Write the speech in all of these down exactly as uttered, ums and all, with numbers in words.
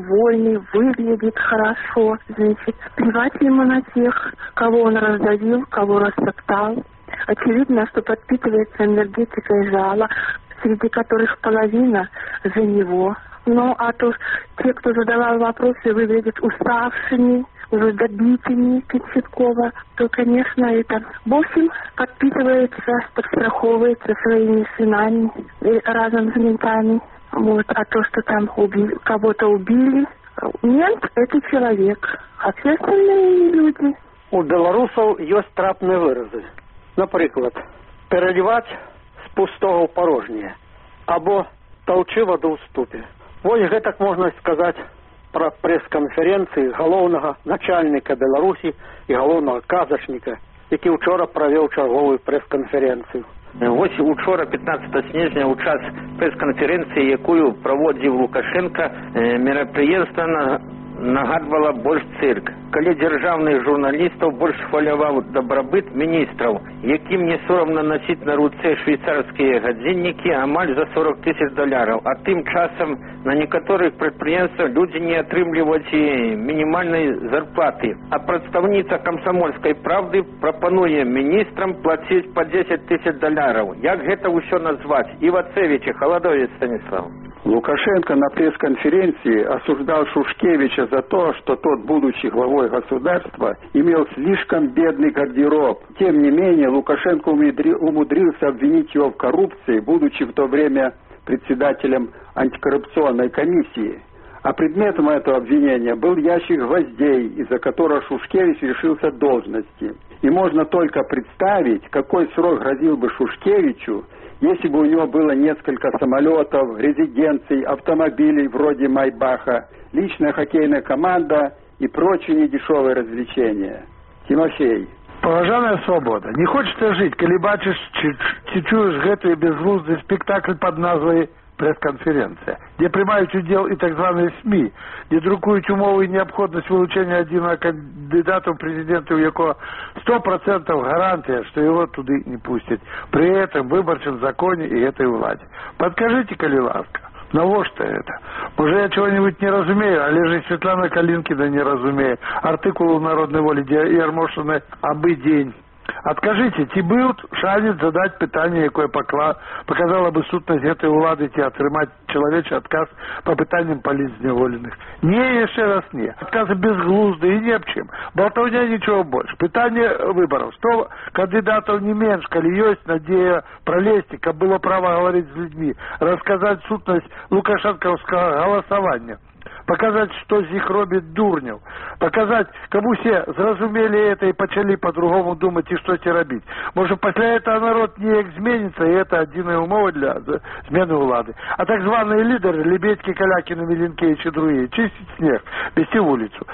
довольный, выглядит хорошо. Значит, плевать ему на тех, кого он раздавил, кого растоптал. Очевидно, что подпитывается энергетикой зала, среди которых половина за него. Ну, а то те, кто задавал вопросы, выглядят уставшими, уже добитыми Кочеткова, то, конечно, это восемь подпитывается, подстраховывается своими сынами и разом с ментами. Вот, а то, что там убили, кого-то убили, мент – это человек, а все остальные люди. У белорусов есть трапные выразы. Например, переливать с пустого в порожнее, або толчи воду в ступе. Вот это можно сказать про пресс-конференции головного начальника Беларуси и головного казачника, який вчора провел черговую пресс-конференцию. Ось учора, пятнадцатого снежня, у час пресс-конференції, якую проводив Лукашенко, мерапрыемства нагадвала больш цирк. Калі дзяржаўных журналістаў больш хваляваў дабрабыт міністраў, якім не сорамна носіць на руцэ швейцарскія гадзіннікі амаль за сорок тысяч доляраў. А тым часам на некаторых прадпрыемствах людзі не атрымліваюць мінімальнай зарплаты. А прадстаўніца камсамольскай правды прапануе міністрам плаціць по десять тысяч доляраў. Як гэта ўсё назваць? Івацевич, Холодовец Станислав. Лукашенко на пресс-конференции осуждал Шушкевича за то, что тот, будучи главой государства, имел слишком бедный гардероб. Тем не менее, Лукашенко умудрился обвинить его в коррупции, будучи в то время председателем антикоррупционной комиссии. А предметом этого обвинения был ящик гвоздей, из-за которого Шушкевич лишился должности. И можно только представить, какой срок грозил бы Шушкевичу, если бы у него было несколько самолетов, резиденций, автомобилей вроде Майбаха, личная хоккейная команда и прочие недешевые развлечения. Тимофей. Поважаная свобода. Не хочется жить, коли бачишь, ці чуешь гэты безглуздый спектакль под назвой пресс-конференция, где приймають удел и так званые СМИ, где друкують умови и необходимость вилучення одного кандидата в президенты, у якого сто процентов гарантия, что его туда не пустят. При этом выборчем законе и этой владе. Подкажите, коли ласка, навошта это? Может, я чего-нибудь не разумею, а лежит Светлана Калинкина не разумеет. Артикул народной воли Ярмошиной «Абы день». Откажите, ці быў шанец задать пытанне, якое показало бы сутнасць гэтай улады, ці атрымаць чалавечы адказ по пытанням палітзняволеных. Не, яшчэ раз не. Адказы безглузды и ни об чем. Болтовня ничего больше. Пытанне выборов. сто кандидатов не меньше, коли есть надея пролезть, как было право говорить с людьми, рассказать сутнасць лукашенковского голосования. Показать, что з іх робіць дурняў. Показать, кому все зразумели это и почали по-другому думать и что-то робить. Может, после этого народ неяк зменится, и это одна умова для змены улады. А так званые лидеры, Лебедьки, Калякины, Миленкевич и другие, чистить снег, вести в улицу.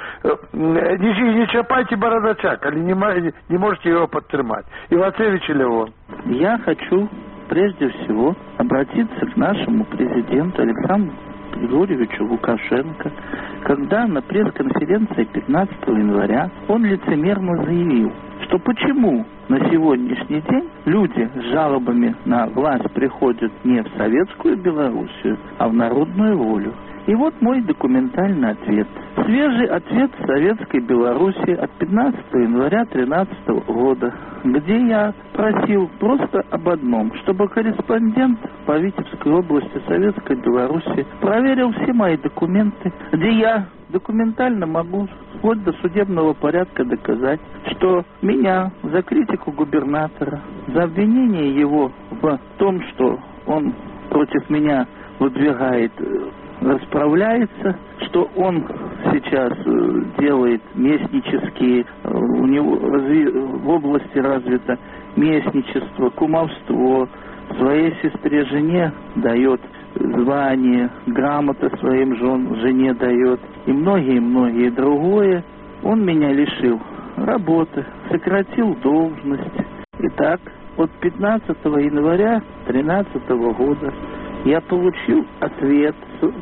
Не, не чапайте бородача, коли не, не можете его подтримать. Ивацевич или он. Я хочу прежде всего обратиться к нашему президенту Александру Григорьевичу Лукашенко, когда на пресс-конференции пятнадцатого января он лицемерно заявил, что почему на сегодняшний день люди с жалобами на власть приходят не в советскую Белоруссию, а в народную волю. И вот мой документальный ответ. Свежий ответ Советской Беларуси от пятнадцатого января две тысячи тринадцатого года, где я просил просто об одном, чтобы корреспондент по Витебской области Советской Беларуси проверил все мои документы, где я документально могу вплоть до судебного порядка доказать, что меня за критику губернатора, за обвинение его в том, что он против меня выдвигает, расправляется, что он сейчас делает местнические, у него в области развито местничество, кумовство, своей сестре жене дает звание, грамота своим жен, жене дает и многие-многие другое. Он меня лишил работы, сократил должность. Итак, от пятнадцатого января две тысячи тринадцатого года я получил ответ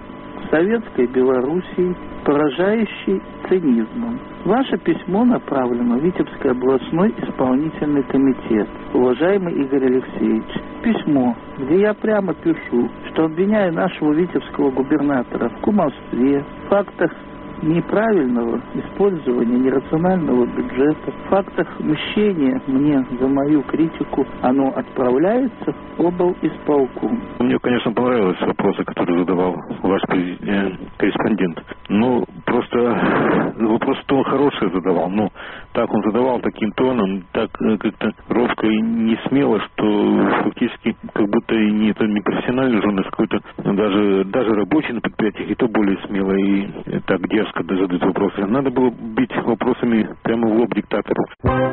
советской Белоруссией, поражающей цинизмом. Ваше письмо направлено в Витебский областной исполнительный комитет. Уважаемый Игорь Алексеевич, письмо, где я прямо пишу, что обвиняю нашего витебского губернатора в кумовстве, в фактах неправильного использования нерационального бюджета, в фактах мщения мне за мою критику, оно отправляется в облисполком. Мне, конечно, понравились вопросы, которые задавал ваш корреспондент. Ну, просто вопрос-то он хороший задавал, но так он задавал таким тоном, так как-то ровко и не смело, что фактически как будто и не, это не профессиональный журналист, какой-то даже, даже рабочий на предприятиях, и то более смело и так дерзко когда задают вопросы. Надо было бить вопросами прямо в лоб диктатору.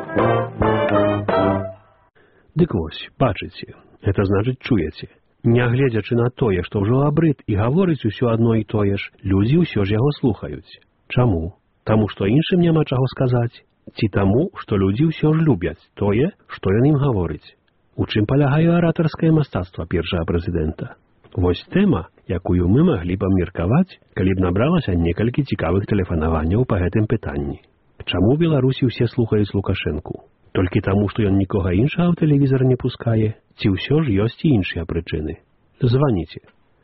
Дык вось, бачыце, это значыць чуеце. Нягледзячы на тое, што ўжо абрыд і гаворыць усё адно і тое ж, людзі ўсё ж яго слухаюць. Чаму? Таму, што іншым няма чаго сказаць? Ці таму, што людзі ўсё ж любяць тое, што ён ім гаворыць? У чым палягае аратарскае мастацтва першага прэзідэнта? Вось тэма, якую мы маглі б абмеркаваць, калі б набралася некалькі цікавых тэлефанаванняў па гэтым пытанні. Чаму ў Беларусі ўсе слухаюць Лукашэнку? Толькі таму, што ён нікога іншага ў тэлевізар не пускае? Ці ўсё ж ёсць і іншыя прычыны? Званіце.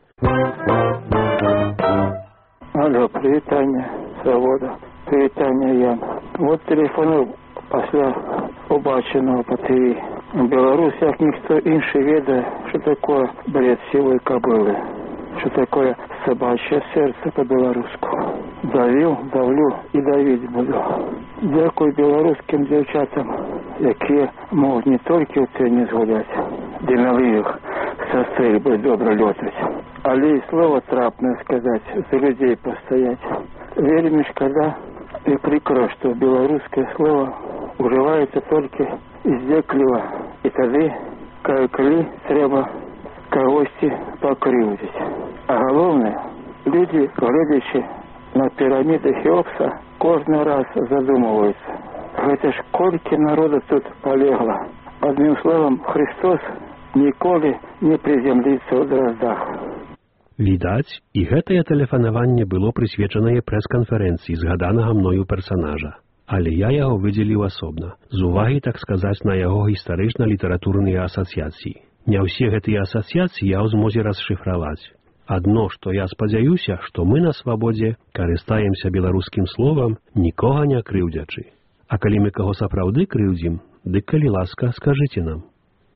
Алло, прывітанне, Свабода. Прывітанне, Ян. Вот телефону пасля убачанага па ТВ. Беларусь, як ніхто іншы ведае, што такое бред сівой кабылы, што такое собачье сердце по-беларуску. Давіў, давлю і давіць буду. Дзякуй беларускім дзяўчатам, якія могуць не толькі ў тэніс гуляць, ды мялі іх са стрэльбай добра лётаць, але і слова трапнае сказаць, за людзей пастаяць. Вельмі шкада і прыкра, што беларускае слова ужываецца толькі здзекліва, і тады, калі трэба кагосьці пакрыўдзіць. А галоўнае, людзі, гледзячы на піраміды Хеопса, кожны раз задумваюцца. Гэта ж колькі народа тут палегла. Адным словам, Христос ніколі не прызямліцца ў драздах. Відаць, і гэтае тэлефанаванне было прысвечанае прэс-канферэнцыі згаданага мною персанажа. Але я яго выдзеліў асобна, з увагі, так сказаць, на яго гістарычна-літаратурныя асацыяцыі. Не ўсе гэтыя асацыяцыі я ў змозе расшыфраваць. Адно, што я спадзяюся, што мы на свабодзе карыстаемся беларускім словам, нікога не крыўдзячы. А калі мы каго сапраўды крыўдзім, дык калі ласка, скажыце нам.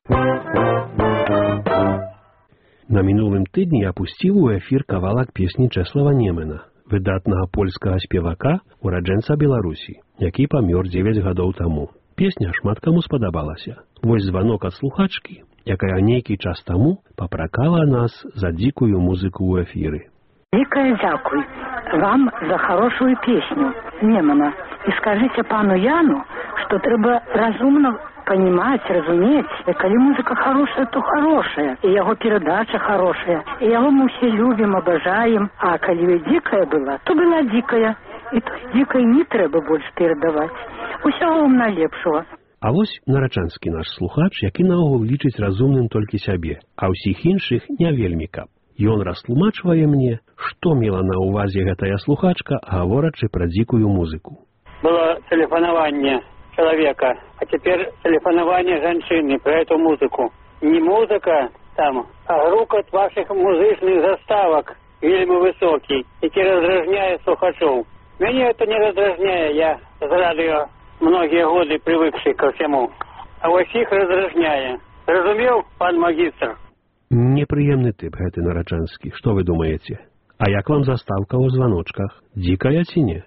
На мінулым тыдні я пусціў у эфір кавалак песні Чэслава Немена, выдатнага польскага спевака, ураджэнца Беларусі, які памёр дзевяць гадоў таму. Песня шмат каму спадабалася. Вось званок ад слухачкі, якая нейкі час таму папракала нас за дзікую музыку ў эфіры. Великое дякуй вам за хорошую песню Немана. И скажите пану Яну, что треба разумно понимать, разуметь, и коли музыка хорошая, то хорошая, и его передача хорошая, и его мы все любим, обожаем, а коли дикая была, то была дикая, и то дикой не треба больше передавать. Усяго вам налепшего. А вось нарачанскі наш слухач, які наогул лічыць разумным толькі сябе, а ўсіх іншых не вельмі каб. Ён растлумачвае мне, што мела на ўвазе гэтая слухачка, гаворачы пра дзікую музыку. Было телефонование человека, а теперь телефонование женщины про эту музыку. Не музыка там, а грукот ваших музычных заставок вельми высокий, які раздражняє слухачов. Меня это не раздражняет, я з радио многие годы привыкший ко всему. А вот их раздражняет. Разумел, пан магистр? Неприемный тип гэты нарачанскі. Что вы думаете? А як вам заставка о звоночках? Дикая ці не?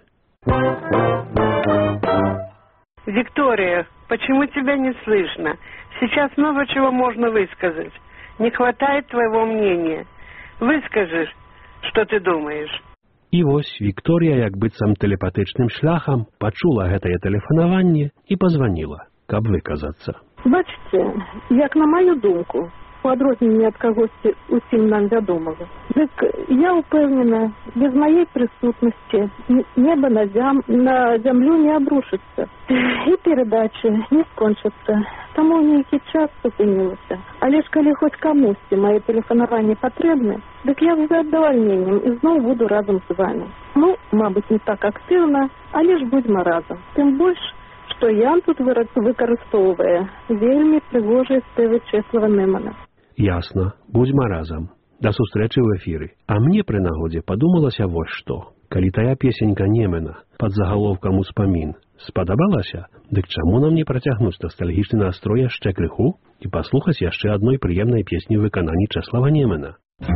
Виктория, почему тебя не слышно? Сейчас много чего можно высказать. Не хватает твоего мнения. Выскажешь, что ты думаешь. І вось Вікторія, як быццам тэлепатычным шляхам, пачула гэтае тэлефанаванне і пазваніла, каб выказацца. Бачце, як на маю думку, у адрозненні ад кагосьці усім нам вядомага. Дык я упэўнена, без маей прысутнасці неба на, зям... на зямлю не абрушыцца. І перадачы не скончацца. Таму нейкі час спынілася. Але ж калі хоць камусьці мае тэлефанаванне патрэбны, дык я з задавальненнем ізноў буду разам з вами. Ну, мабыць, не так актыўна, але ж будзьма разам. Тым больш, што Ян тут выкарыстоўвае вельмі прыгожыя спевы Чэслава Немана. Ясна, будзьма разам. Да сустрэчы ў эфіры. А мне пры нагодзе падумалася вось што. Калі тая песенька Немана пад загалоўкам «Успамін» спадабалася, дык чаму нам не працягнуць ностальгічны настрой яшчэ крыху і паслухаць яшчэ адной прыемнай песні ў выкананні Чэслава Немана?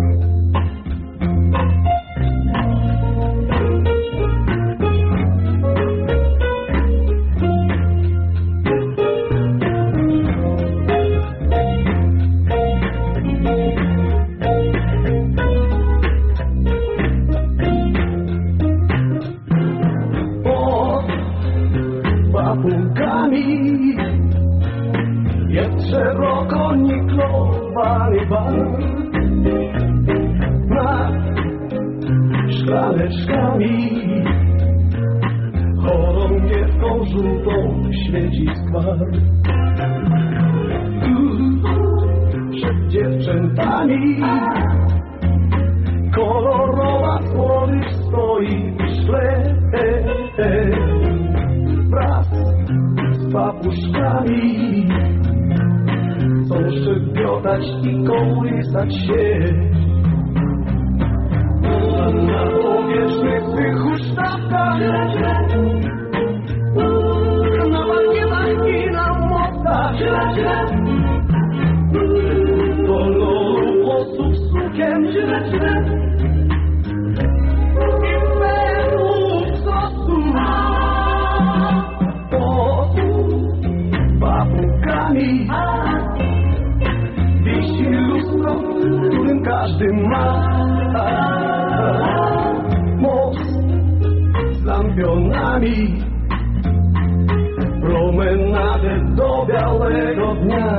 Jak szeroko niklowany bar nad szklaneczkami chorągiewką żółtą świeci skwar. Tu przed dziewczętami kolorowa słodycz stoi w szle wraz z papuszkami. Chcą szczebiotać i kołysać się na powierzchnych tych huśtawkach, na bankietach i na mostach, koloru włosów sukien i perłów sosu pod papugami. Wisi lustro, w którym każdy ma most z lampionami, promenadę do białego dnia.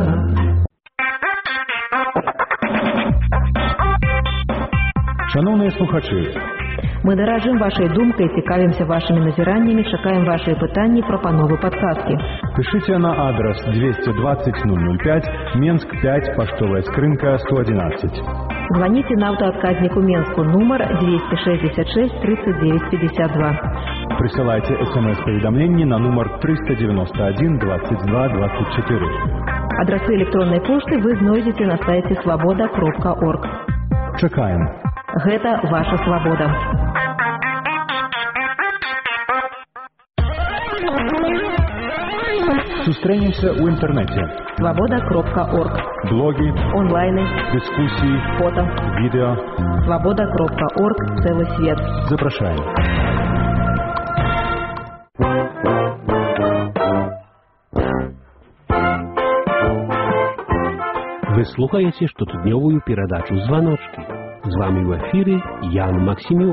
Шановні слухачі, мы даражым вашай думкай, цікавімся вашымі назіраннямі, чакаем вашыя пытанні, прапановы, падказкі. Пишите на адрес двести двадцать ноль ноль пять, Менск пять, поштовая скрынка сто одиннадцать. Звоните на автоотказнику Менску, номер двести шестьдесят шесть тридцать девять пятьдесят два. Присылайте смс-поведомление на номер триста девяносто один двадцать два двадцать четыре. Адресы электронной почты вы знойдете на сайте свобода кропка орг. Чакаем. Гэта ваша свобода. Сустрэнемся ў інтэрнэце. свобода кропка орг. Блоги, онлайны, дискуссии, фото, видео. свобода кропка орг. Целый свет. Запрашаем. Вы слухаеце штотыднёвую перадачу «Званочки». З вами ў эфіры Ян Максімюк.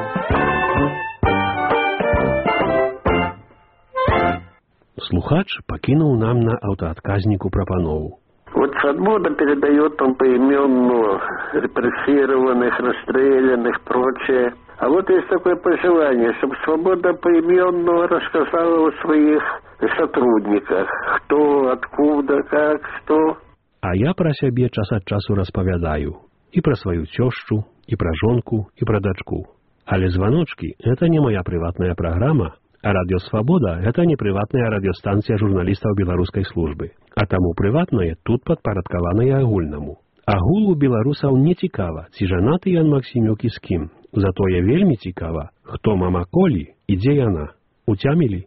Слухач покинул нам на автоотказнику пропанову. Вот свобода передает там поименно репрессированных, расстрелянных, прочее. А вот есть такое пожелание, чтобы свобода поименно рассказала о своих сотрудниках. Кто, откуда, как, что. А я про себе час от часу распавядаю. И про свою тещу, и про жонку, и про дочку. Але «Звоночки» — это не моя приватная программа, а «Радио Свобода» — это не приватная радиостанция журналистов белорусской службы. А тому приватное тут подпарадкаванае агульнаму. Агулу беларусаў не цікава, ці жанаты Ян Максімюк і з кім. Затое вельмі цікава, хто мама Колі і дзе яна. Уцямілі?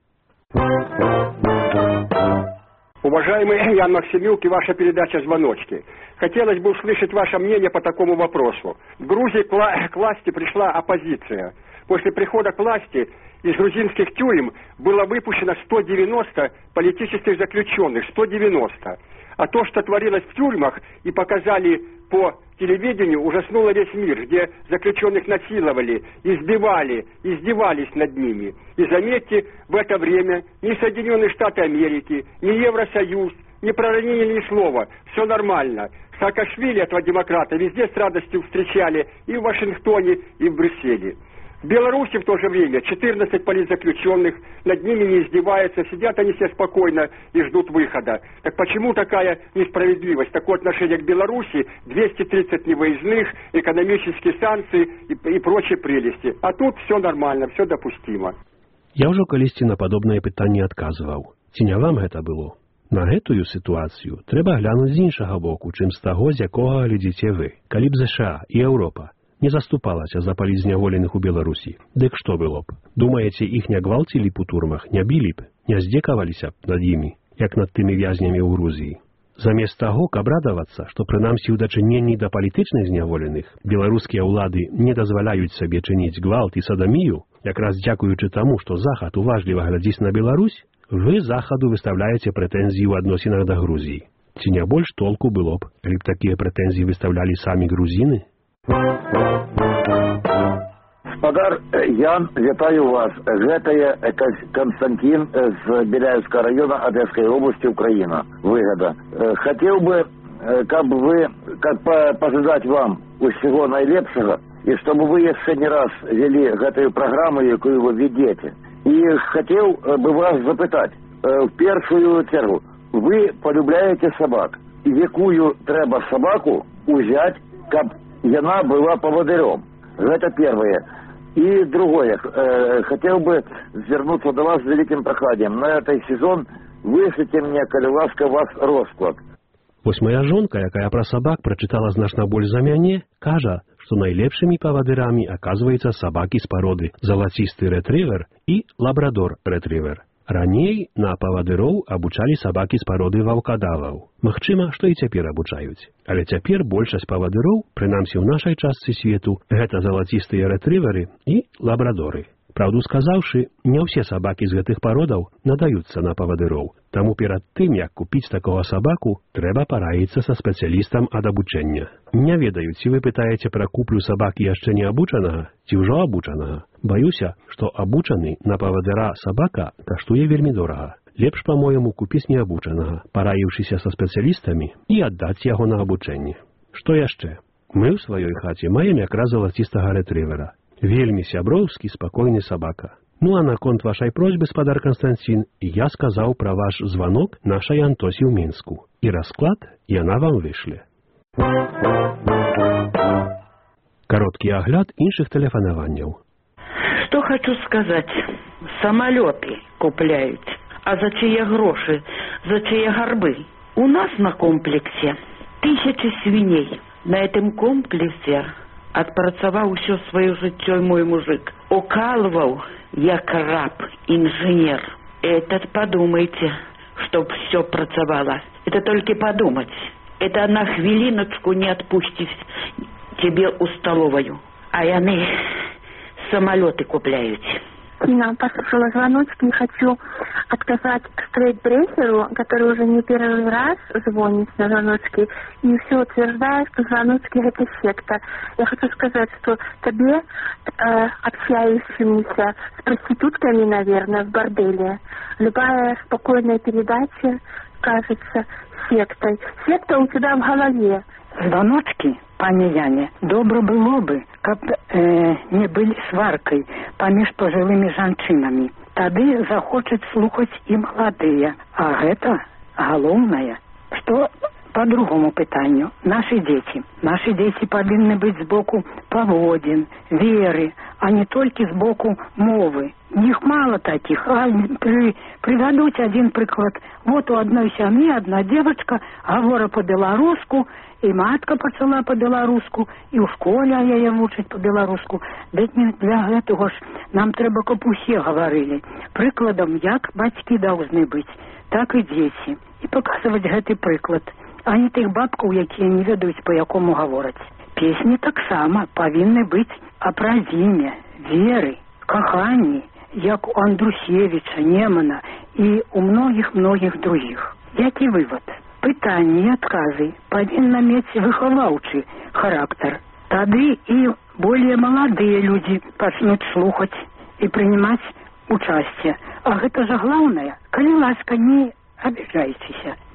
Уважаемый Ян Максимюк и ваша передача «Звоночки». Хотелось бы услышать ваше мнение по такому вопросу. В Грузии к власти пришла оппозиция. После прихода к власти из грузинских тюрем было выпущено сто девяносто политических заключенных. сто девяносто. А то, что творилось в тюрьмах и показали по телевидению, ужаснуло весь мир, где заключенных насиловали, избивали, издевались над ними. И заметьте, в это время ни Соединенные Штаты Америки, ни Евросоюз, не проронили ни слова, все нормально. Саакашвили, этого демократа, везде с радостью встречали и в Вашингтоне, и в Брюсселе. В Беларуси в то же время четырнадцать политзаключенных, над ними не издеваются, сидят они все спокойно и ждут выхода. Так почему такая несправедливость, такое отношение к Беларуси, двести тридцать невыездных, экономические санкции и, и прочие прелести. А тут все нормально, все допустимо. Я ўжо калісьці на падобнае пытанне адказваў. Ці не вам гэта было? На гэтую сітуацыю трэба глянуць з іншага боку, чым з таго, з якога глядзіце вы. Калі б ЗША і Еўропа не заступалася за палізняволеных у Беларусі, дык што было б? Думаеце, іх не гвалцілі б у турмах, не білі б, не здзекаваліся б над імі, як над тымі вязнямі ў Грузіі? Замест таго, каб радавацца, што прынамсі ў дачыненні да палітычных зняволеных беларускія ўлады не дазваляюць сабе чыніць гвалт і садамію, якраз дзякуючы таму, што Захад уважліва глядзіць на Беларусь, вы Захаду выставляеце прэтэнзіі ў адносінах да Грузіі. Ці не больш толку было б, калі б такія прэтэнзіі выставлялі самі грузіны? Спадар Ян, вітаю вас. Гэта я Константин з Беляевскага района Одесской области, Украина. Выгода. Хотел бы, как бы вы, как пожелать вам усего наилепшего, и чтобы вы еще не раз вели гэтую программу, якую вы ведете. И хотел бы вас запытать, в первую чергу, вы полюбляете собак, и якую треба собаку узять, каб яна была поводырем. Это первое. И другое, э, хотел бы вернуться до вас с великим прохладием. На этот сезон вышлите мне, коли ласка, вас расклад. Вось моя жонка, якая пра сабак прачытала значна больш за мяне, кажа, што найлепшымі павадырамі аказваецца сабакі з пароды залацісты рэтрывер і лабрадор-рэтрывер. Раней на павадыроў абучалі сабакі з пароды ваўкадаваў. Магчыма, што і цяпер абучаюць. Але цяпер большасць павадыроў, прынамсі ў нашай частцы свету, гэта залацістыя рэтрыверы і лабрадоры. Праўду сказаўшы, не ўсе сабакі з гэтых пародаў надаюцца на павадыроў. Таму перад тым, як купіць такога сабаку, трэба параіцца са спецыялістам ад абучэння. Не ведаю, ці вы пытаеце пра куплю сабакі яшчэ не абучанага, ці ўжо абучанага. Баюся, што абучаны на павадыра сабака каштуе вельмі дорага. Лепш, па-моему, купіць неабучанага, параіўшыся са спецыялістамі і аддаць яго на абучэнне. Што яшчэ? Мы ў сваёй хаце маем якраз залацістага рэтрывера. Вельмі сяброўскі, спакойны сабака. Ну а наконт вашай просьбы, спадар Константин, я сказаў пра ваш званок нашай Антосі ў Мінску. І расклад яна вам вышле. Кароткі агляд іншых тэлефанаванняў. Что хочу сказать. Самолеты купляют. А за чьи гроши, за чьи горбы? У нас на комплексе тысячи свиней. На этом комплексе отпрацаваў усё свое жыццё мой мужик. Укалывал, як раб, инженер. Этот подумайте, чтоб все працавало. Это только подумать. Это на хвилиночку не отпустить тебе у столовую. А яны самолеты купляют. Тина, послушала звоночки и хочу отказать стрейт-брейкеру, который уже не первый раз звонит на звоночки и все утверждает, что звоночки это секта. Я хочу сказать, что тебе, э, общающимся с проститутками, наверное, в борделе, любая спокойная передача кажется сектой. Секта у тебя в голове. Звоночки, пані Яне, добро было бы, каб э, не были сваркой паміж пожилыми жанчынами. Тады захочет слухать и молодые. А это галоўнае, что по другому пытанню. Наши дети. Наши дети повинны быть сбоку поводин, веры, а не только сбоку мовы. Их мало таких. А при, приведуть один приклад. Вот у одной семьи одна девочка говорила по-белоруску, и матка почала по-беларуску, і ў школе яе вучаць по-беларуску. Дык не для гэтага ж нам трэба, каб усе гаварылі. Прыкладам, як бацькі должны быць, так і дзеці. І паказваць гэты прыклад, а не тых бабкаў, якія не ведаюць, па якому гавораць. Песні таксама павінны быць аб радзіме, веры, каханні, як у Андрусевіча, Немана і у многіх-многіх другіх. Які вывод? Пытанні і адказы павінна мець выхаваўчы характар. Тады і более маладыя людзі пачнуць слухаць і прынимаць учасце. А гэта жа глаўнае. Калі ласка, не абіжайцеся.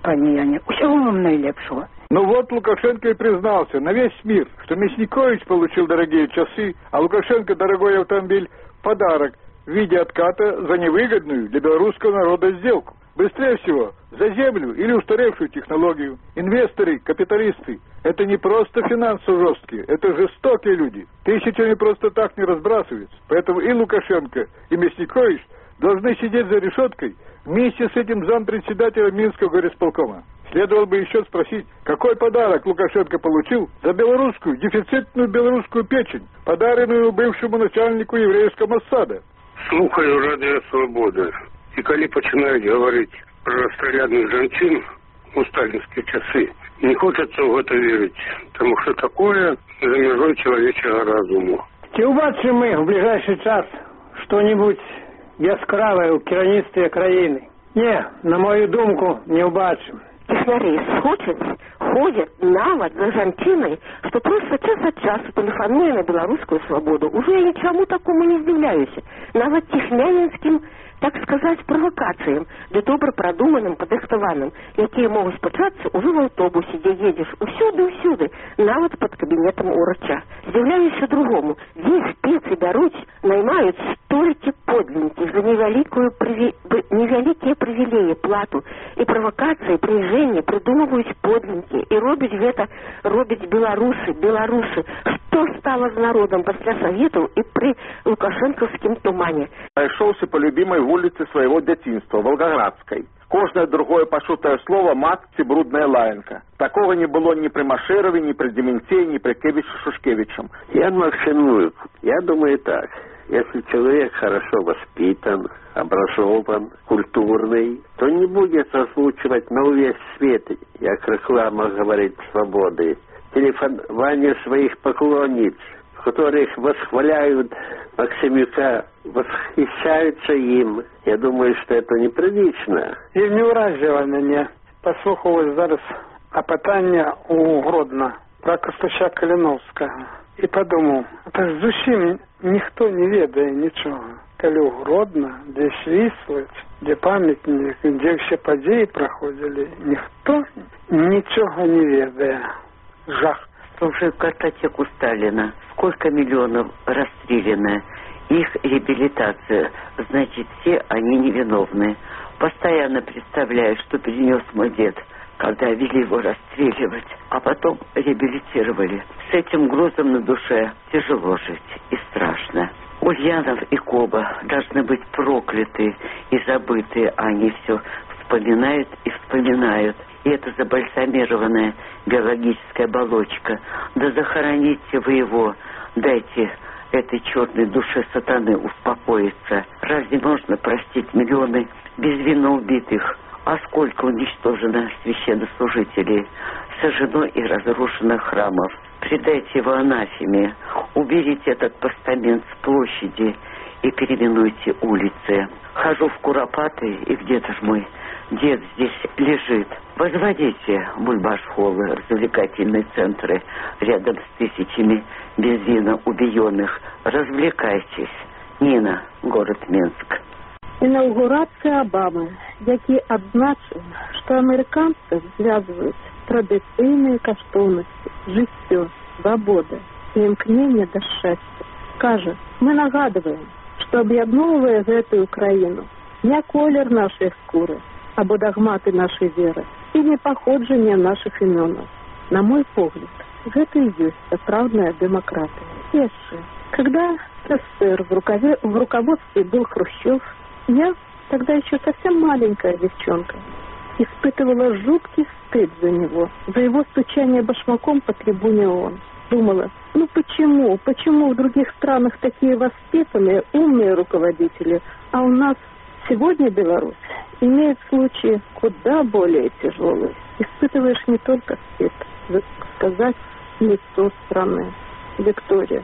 пані Яне. Усього вам найлепшого. Ну вот Лукашенко и признался на весь мир, что Мясникович получил дорогие часы, а Лукашенко дорогой автомобиль в подарок в виде отката за невыгодную для белорусского народа сделку. Быстрее всего за землю или устаревшую технологию. Инвесторы, капиталисты – это не просто финансово жесткие, это жестокие люди. Тысячами просто так не разбрасываются. Поэтому и Лукашенко, и Мясникович должны сидеть за решеткой вместе с этим зампредседателем Минского горисполкома. Следовало бы еще спросить, какой подарок Лукашенко получил за белорусскую, дефицитную белорусскую печень, подаренную бывшему начальнику еврейского Моссада. Слухаю Радио Свобода. И коли починают говорить про расстрелянных жанчин у сталинские часы, не хочется в это верить, потому что такое за межой человечего разуму. Ці ўбачым мы в ближайший час что-нибудь яскравое у кераўніцтва краіны? Не, на мою думку, не ўбачым. Технари схочуць, ходят нават за жанчиной, что просто час от часу телефонуя на белорусскую свободу. Уже я ничему такому не удивляюсь. Нават технянинским, так сказать, провокациям, да добра продуманным, падрыхтаваным, якія могуць пачацца ўжо в автобусе, дзе едзеш усюды-усюды, нават под кабінетам урача. Здзіўляюся другому, дзе спецы бяруць, наймаюць столькі подлиннікі за невялікую прыві... невялікія прывілеі, плату і правакацыі, прыжэнне, прыдумваюць подлиннікі і робяць гэта, робяць беларусы, беларусы. Што стало з народом пасля советаў і пры лукашэнкаўскім тумане? Прайшоўся по любимой улице своего детинства, Волгоградской. Кожное другое пошутое слово «мат» ці брудная лаянка. Такого не было ни при Машерове, ни при Дементьеве, ни при Кевиче Шушкевичем. Ян Максимович, я думаю так. Если человек хорошо воспитан, образован, культурный, то не будет озвучивать на весь свет, как реклама говорит, свободы, телефонование своих поклонниц, которых восхваляют Максимюка, восхищаются им. Я думаю, что это неприлично. І не уразило мене. Послухалось зараз опитання у Гродно про Костача Калиновського. І подумав, це ж зовсім ніхто не ведає нічого. Коли у Гродно, де свіслить, де пам'ятник, де всі події проходили, ніхто нічого не ведає. Жах. Слушай, картотеку Сталина. Сколько миллионов расстреляно. Их реабилитация. Значит, все они невиновны. Постоянно представляю, что перенес мой дед, когда вели его расстреливать, а потом реабилитировали. С этим грузом на душе тяжело жить и страшно. Ульянов и Коба должны быть прокляты и забыты, а они все вспоминают и вспоминают. И эта забальсамированная биологическая оболочка. Да захороните вы его, дайте этой черной душе сатаны успокоиться. Разве можно простить миллионы безвинно убитых? А сколько уничтожено священнослужителей, сожжено и разрушено храмов? Предайте его анафеме, уберите этот постамент с площади и переименуйте улицы. Хожу в Куропаты, и где-то ж мой дед здесь лежит. Возводите бульбаш-холлы, развлекательные центры рядом с тысячами безвинно убиенных. Развлекайтесь. Нина, город Минск. Інаўгурацыя Обамы, які адзначыў, што амерыканцы звязваюць традыцыйныя каштоўнасці, жыццё, свабода і імкненне да шчасця. Кажа, мы нагадваем, што аб'ядноўвае гэтую краіну не колер нашай скуры, або дагматы нашай веры і не паходжанне нашых імёнаў. На мой погляд, гэта і ёсць сапраўдная дэмакратыя. Яшчэ, когда СССР в, рукаве, в руководстве был Хрущев, я, тогда еще совсем маленькая девчонка, испытывала жуткий стыд за него, за его стучание башмаком по трибуне ООН. Думала, ну почему, почему в других странах такие воспитанные, умные руководители, а у нас сегодня Беларусь имеет случаи куда более тяжелые. Испытываешь не только стыд, так сказать, лицо страны. Виктория.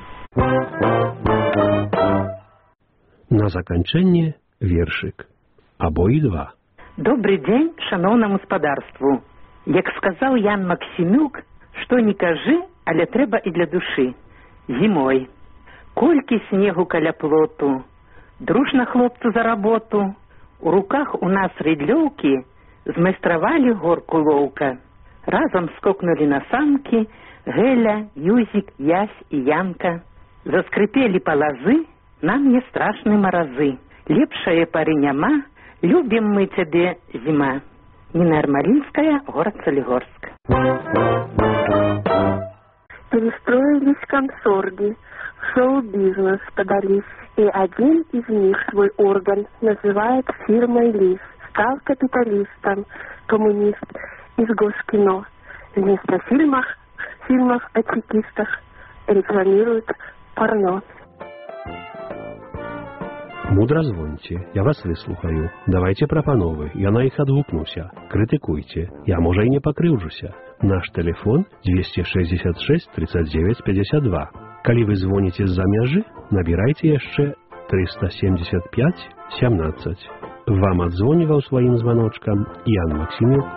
На заканчэнне вершык. Або і два. Добрый дзень шаноўнаму спадарству. Як сказаў Ян Максімюк, што не кажы, але трэба і для душы. Зімой. Колькі снегу каля плоту. Дружна хлопцу за работу. У руках у нас рыдлёўкі, змайстравалі горку лоўка. Разам скокнулі на санкі Геля, Юзік, Ясь і Янка. Заскрыпелі палазы, нам не страшны маразы. Лепшае пары няма, любім мы цябе, зіма. Нина Ермолинская, город Солигорск. Перестроились комсорги, в шоу-бизнес подались, и один из них свой орган называет фирмой ЛИС. Стал капиталистом, коммунист из Госкино. Вместо фильмов, фильмов о чекистах рекламирует порно. Мудра звоньте, я вас выслухаю. Давайте прапановы, я на іх адгукнуся. Крытыкуйте, я можа і не пакрыўджуся. Наш телефон двести шестьдесят шесть тридцать девять пятьдесят два. Калі вы звоніце з-за мяжы, набірайце яшчэ триста семьдесят пять семнадцать. Вам адзвоніваў сваім званочкам Ян Максимюк.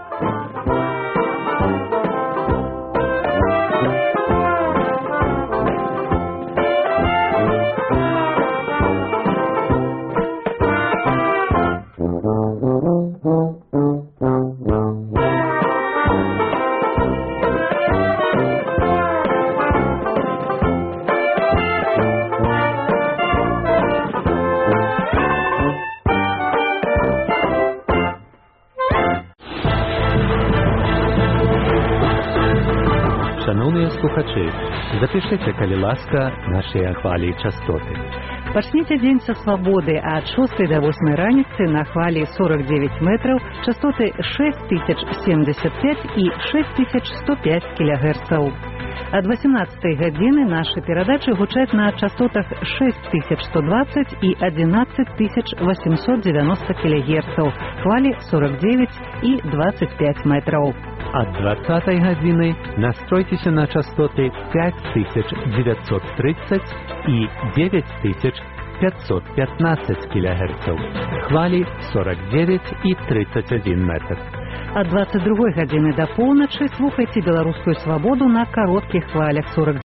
Шановні слухачі, запишіться, калі ласка, наші хвалі частоти. Пачніце дзень са свабоды ад шостай да восьмай раніцы на хвалі сорок девять метраў, частоты шесть тысяч семьдесят пять и шесть тысяч сто пять килогерцаў. Ад восемнадцатай гадзіны нашы перадачы гучаць на частотах шесть тысяч сто двадцать и одиннадцать тысяч восемьсот девяносто килогерцаў, хвалі сорок девять и двадцать пять метров. Ад двадцатай гадзіны настройтеся на частоты пять тысяч девятьсот тридцать и девять тысяч пятьсот пятнадцать килогерцаў, хвалі сорок девять и тридцать один метр. Ад двадцать другой гадзіны да поўначы слухайце беларускую свабоду на кароткіх хвалях сорок